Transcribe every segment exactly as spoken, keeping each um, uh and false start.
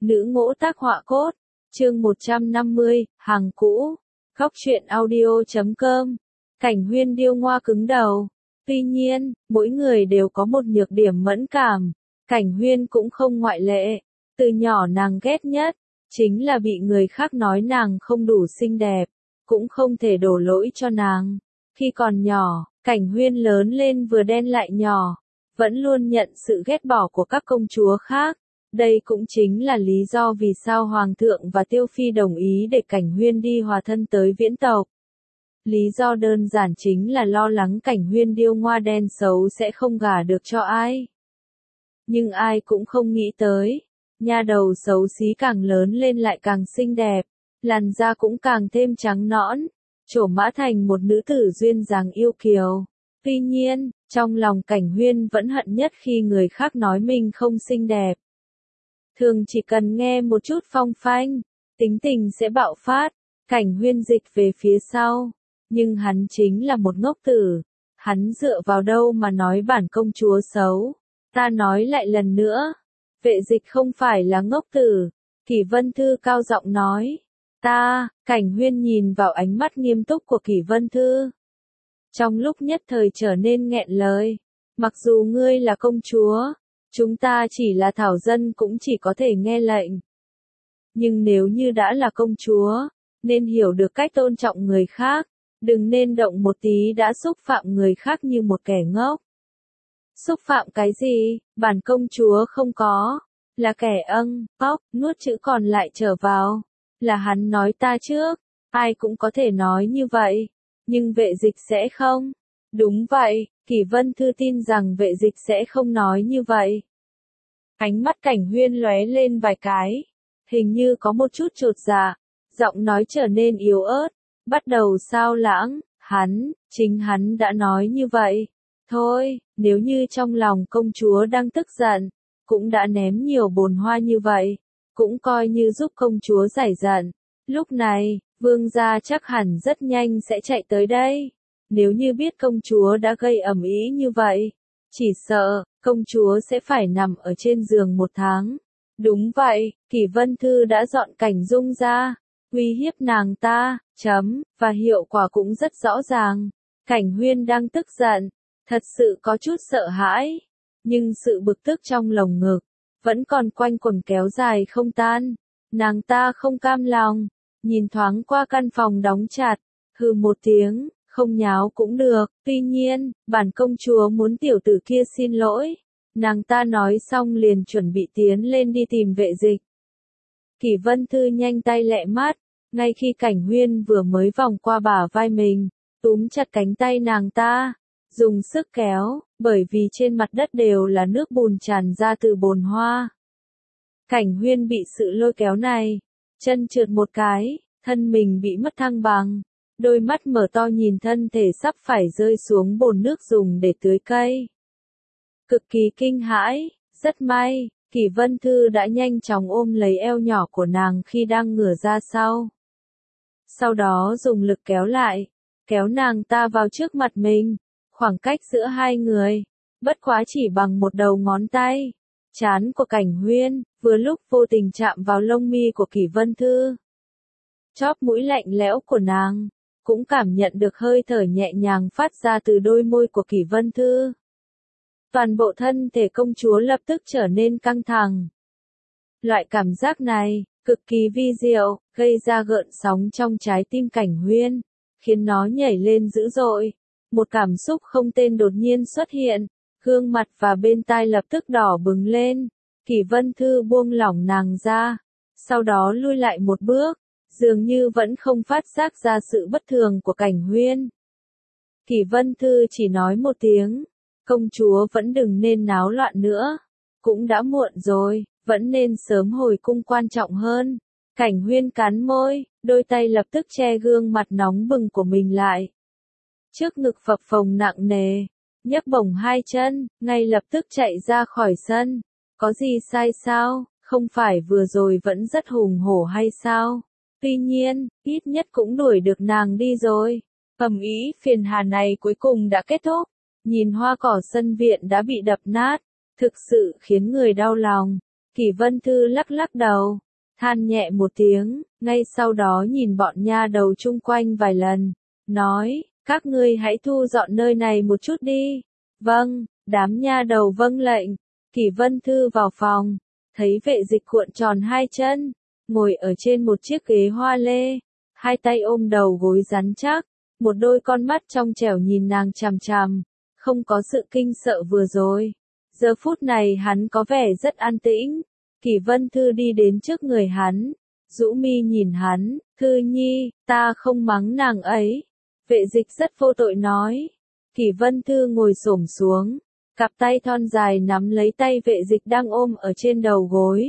Nữ ngỗ tác họa cốt, chương một trăm năm mươi, hàng cũ, góc truyện audio chấm com. Cảnh Huyên điêu ngoa cứng đầu. Tuy nhiên, mỗi người đều có một nhược điểm mẫn cảm. Cảnh Huyên cũng không ngoại lệ. Từ nhỏ nàng ghét nhất, chính là bị người khác nói nàng không đủ xinh đẹp, cũng không thể đổ lỗi cho nàng. Khi còn nhỏ, Cảnh Huyên lớn lên vừa đen lại nhỏ, vẫn luôn nhận sự ghét bỏ của các công chúa khác. Đây cũng chính là lý do vì sao Hoàng thượng và Tiêu Phi đồng ý để Cảnh Huyên đi hòa thân tới viễn tộc. Lý do đơn giản chính là lo lắng Cảnh Huyên điêu ngoa đen xấu sẽ không gả được cho ai. Nhưng ai cũng không nghĩ tới, nha đầu xấu xí càng lớn lên lại càng xinh đẹp, làn da cũng càng thêm trắng nõn, trổ mã thành một nữ tử duyên dáng yêu kiều. Tuy nhiên, trong lòng Cảnh Huyên vẫn hận nhất khi người khác nói mình không xinh đẹp. Thường chỉ cần nghe một chút phong phanh, tính tình sẽ bạo phát. Cảnh Huyên dịch về phía sau, nhưng hắn chính là một ngốc tử. Hắn dựa vào đâu mà nói bản công chúa xấu? Ta nói lại lần nữa, Vệ Dịch không phải là ngốc tử. Kỷ Vân Thư cao giọng nói. Ta, Cảnh Huyên nhìn vào ánh mắt nghiêm túc của Kỷ Vân Thư. Trong lúc nhất thời trở nên nghẹn lời. Mặc dù ngươi là công chúa, chúng ta chỉ là thảo dân cũng chỉ có thể nghe lệnh. Nhưng nếu như đã là công chúa, nên hiểu được cách tôn trọng người khác, đừng nên động một tí đã xúc phạm người khác như một kẻ ngốc. Xúc phạm cái gì, bản công chúa không có, là kẻ âng, óc, nuốt chữ còn lại trở vào. Là hắn nói ta trước, ai cũng có thể nói như vậy, nhưng Vệ Dịch sẽ không. Đúng vậy, Kỷ Vân Thư tin rằng Vệ Dịch sẽ không nói như vậy. Ánh mắt Cảnh Huyên lóe lên vài cái, hình như có một chút chột dạ, giọng nói trở nên yếu ớt, bắt đầu sao lãng. Hắn, chính hắn đã nói như vậy. Thôi, nếu như trong lòng công chúa đang tức giận, cũng đã ném nhiều bồn hoa như vậy, cũng coi như giúp công chúa giải giận. Lúc này, vương gia chắc hẳn rất nhanh sẽ chạy tới đây. Nếu như biết công chúa đã gây ầm ĩ như vậy, chỉ sợ, công chúa sẽ phải nằm ở trên giường một tháng. Đúng vậy, Kỷ Vân Thư đã dọn Cảnh Dung ra, uy hiếp nàng ta, chấm, và hiệu quả cũng rất rõ ràng. Cảnh Huyên đang tức giận, thật sự có chút sợ hãi, nhưng sự bực tức trong lồng ngực vẫn còn quanh quẩn kéo dài không tan. Nàng ta không cam lòng, nhìn thoáng qua căn phòng đóng chặt, hừ một tiếng, không nháo cũng được. Tuy nhiên, bản công chúa muốn tiểu tử kia xin lỗi. Nàng ta nói xong liền chuẩn bị tiến lên đi tìm Vệ Dịch. Kỷ Vân Thư nhanh tay lẹ mắt, ngay khi Cảnh Huyên vừa mới vòng qua bả vai mình, túm chặt cánh tay nàng ta, dùng sức kéo, bởi vì trên mặt đất đều là nước bùn tràn ra từ bồn hoa. Cảnh Huyên bị sự lôi kéo này, chân trượt một cái, thân mình bị mất thăng bằng, đôi mắt mở to nhìn thân thể sắp phải rơi xuống bồn nước dùng để tưới cây. Cực kỳ kinh hãi, rất may, Kỷ Vân Thư đã nhanh chóng ôm lấy eo nhỏ của nàng khi đang ngửa ra sau. Sau đó dùng lực kéo lại, kéo nàng ta vào trước mặt mình, khoảng cách giữa hai người, bất quá chỉ bằng một đầu ngón tay. Trán của Cảnh Huyên, vừa lúc vô tình chạm vào lông mi của Kỷ Vân Thư. Chóp mũi lạnh lẽo của nàng, cũng cảm nhận được hơi thở nhẹ nhàng phát ra từ đôi môi của Kỷ Vân Thư. Toàn bộ thân thể công chúa lập tức trở nên căng thẳng. Loại cảm giác này, cực kỳ vi diệu, gây ra gợn sóng trong trái tim Cảnh Huyên, khiến nó nhảy lên dữ dội. Một cảm xúc không tên đột nhiên xuất hiện, gương mặt và bên tai lập tức đỏ bừng lên. Kỷ Vân Thư buông lỏng nàng ra, sau đó lui lại một bước, dường như vẫn không phát giác ra sự bất thường của Cảnh Huyên. Kỷ Vân Thư chỉ nói một tiếng, công chúa vẫn đừng nên náo loạn nữa, cũng đã muộn rồi, vẫn nên sớm hồi cung quan trọng hơn. Cảnh Huyên cắn môi, đôi tay lập tức che gương mặt nóng bừng của mình lại. Trước ngực phập phồng nặng nề, nhấc bổng hai chân, ngay lập tức chạy ra khỏi sân. Có gì sai sao, không phải vừa rồi vẫn rất hùng hổ hay sao? Tuy nhiên, ít nhất cũng đuổi được nàng đi rồi. Ầm ĩ phiền hà này cuối cùng đã kết thúc. Nhìn hoa cỏ sân viện đã bị đập nát, thực sự khiến người đau lòng. Kỷ Vân Thư lắc lắc đầu, than nhẹ một tiếng, ngay sau đó nhìn bọn nha đầu chung quanh vài lần, nói, các ngươi hãy thu dọn nơi này một chút đi. Vâng, đám nha đầu vâng lệnh. Kỷ Vân Thư vào phòng, thấy vệ dịch cuộn tròn hai chân, ngồi ở trên một chiếc ghế hoa lê, hai tay ôm đầu gối rắn chắc, một đôi con mắt trong trẻo nhìn nàng chằm chằm, không có sự kinh sợ vừa rồi. Giờ phút này hắn có vẻ rất an tĩnh. Kỷ Vân Thư đi đến trước người hắn, rũ mi nhìn hắn, Thư Nhi, ta không mắng nàng ấy. Vệ dịch rất vô tội nói. Kỷ Vân Thư ngồi xổm xuống, cặp tay thon dài nắm lấy tay vệ dịch đang ôm ở trên đầu gối.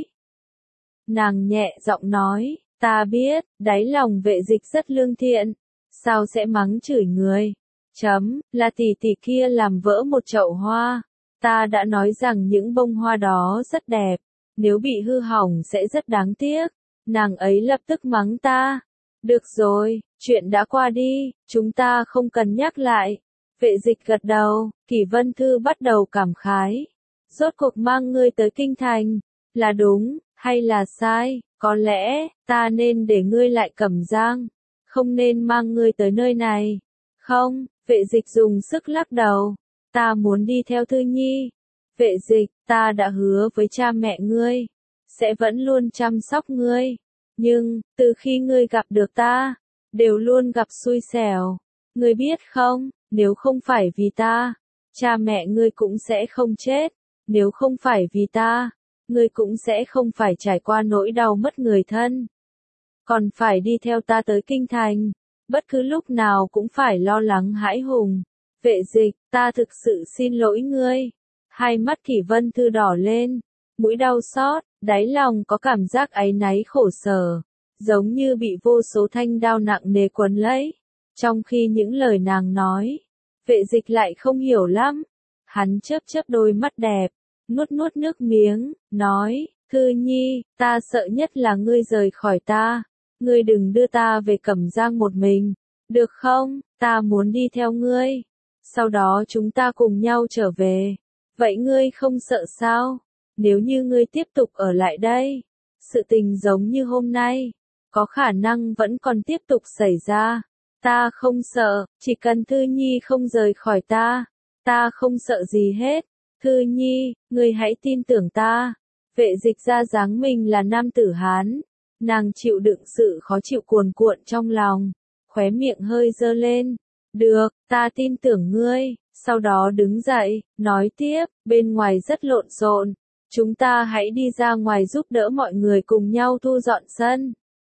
Nàng nhẹ giọng nói, ta biết, đáy lòng vệ dịch rất lương thiện, sao sẽ mắng chửi người. Chấm, là tỷ tỷ kia làm vỡ một chậu hoa. Ta đã nói rằng những bông hoa đó rất đẹp, nếu bị hư hỏng sẽ rất đáng tiếc. Nàng ấy lập tức mắng ta. Được rồi, chuyện đã qua đi, chúng ta không cần nhắc lại. Vệ dịch gật đầu, Kỷ Vân Thư bắt đầu cảm khái. Rốt cuộc mang ngươi tới kinh thành, là đúng, hay là sai, có lẽ, ta nên để ngươi lại Cẩm Giang, không nên mang ngươi tới nơi này. Không, vệ dịch dùng sức lắc đầu, ta muốn đi theo Thư Nhi. Vệ dịch, ta đã hứa với cha mẹ ngươi, sẽ vẫn luôn chăm sóc ngươi. Nhưng, từ khi ngươi gặp được ta, đều luôn gặp xui xẻo. Ngươi biết không, nếu không phải vì ta, cha mẹ ngươi cũng sẽ không chết. Nếu không phải vì ta, ngươi cũng sẽ không phải trải qua nỗi đau mất người thân. Còn phải đi theo ta tới kinh thành, bất cứ lúc nào cũng phải lo lắng hãi hùng. Vệ dịch, ta thực sự xin lỗi ngươi. Hai mắt Kỷ Vân Thư đỏ lên, mũi đau xót, đáy lòng có cảm giác áy náy khổ sở, giống như bị vô số thanh đao nặng nề quấn lấy. Trong khi những lời nàng nói, vệ dịch lại không hiểu lắm. Hắn chớp chớp đôi mắt đẹp, nuốt nuốt nước miếng, nói, Thư Nhi, ta sợ nhất là ngươi rời khỏi ta. Ngươi đừng đưa ta về Cẩm Giang một mình, được không? Ta muốn đi theo ngươi. Sau đó chúng ta cùng nhau trở về. Vậy ngươi không sợ sao? Nếu như ngươi tiếp tục ở lại đây, sự tình giống như hôm nay, có khả năng vẫn còn tiếp tục xảy ra. Ta không sợ, chỉ cần Thư Nhi không rời khỏi ta, ta không sợ gì hết. Thư Nhi, ngươi hãy tin tưởng ta. Vệ dịch ra dáng mình là nam tử Hán, nàng chịu đựng sự khó chịu cuồn cuộn trong lòng, khóe miệng hơi dơ lên. Được, ta tin tưởng ngươi. Sau đó đứng dậy, nói tiếp, bên ngoài rất lộn xộn, chúng ta hãy đi ra ngoài giúp đỡ mọi người cùng nhau thu dọn sân.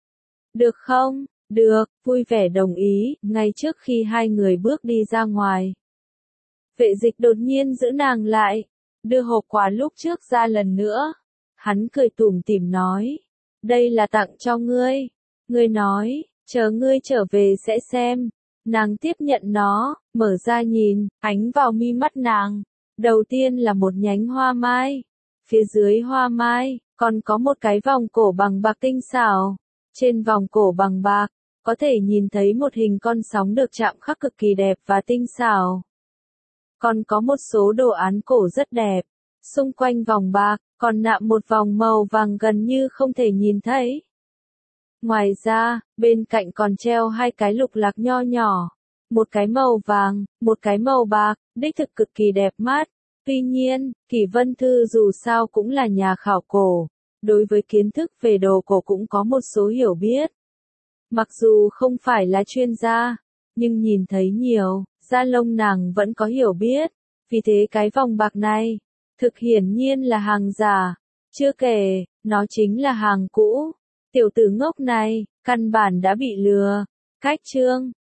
Được không? Được, vui vẻ đồng ý. Ngay trước khi hai người bước đi ra ngoài, vệ dịch đột nhiên giữ nàng lại, đưa hộp quà lúc trước ra lần nữa. Hắn cười tủm tỉm nói, đây là tặng cho ngươi. Ngươi nói, chờ ngươi trở về sẽ xem. Nàng tiếp nhận nó, mở ra nhìn, ánh vào mi mắt nàng. Đầu tiên là một nhánh hoa mai. Phía dưới hoa mai, còn có một cái vòng cổ bằng bạc tinh xảo. Trên vòng cổ bằng bạc, có thể nhìn thấy một hình con sóng được chạm khắc cực kỳ đẹp và tinh xảo. Còn có một số đồ án cổ rất đẹp. Xung quanh vòng bạc, còn nạm một vòng màu vàng gần như không thể nhìn thấy. Ngoài ra, bên cạnh còn treo hai cái lục lạc nho nhỏ. Một cái màu vàng, một cái màu bạc, đích thực cực kỳ đẹp mắt. Tuy nhiên, Kỷ Vân Thư dù sao cũng là nhà khảo cổ. Đối với kiến thức về đồ cổ cũng có một số hiểu biết. Mặc dù không phải là chuyên gia, nhưng nhìn thấy nhiều, da lông nàng vẫn có hiểu biết. Vì thế cái vòng bạc này, thực hiển nhiên là hàng giả. Chưa kể, nó chính là hàng cũ. Tiểu tử ngốc này, căn bản đã bị lừa. Cách chương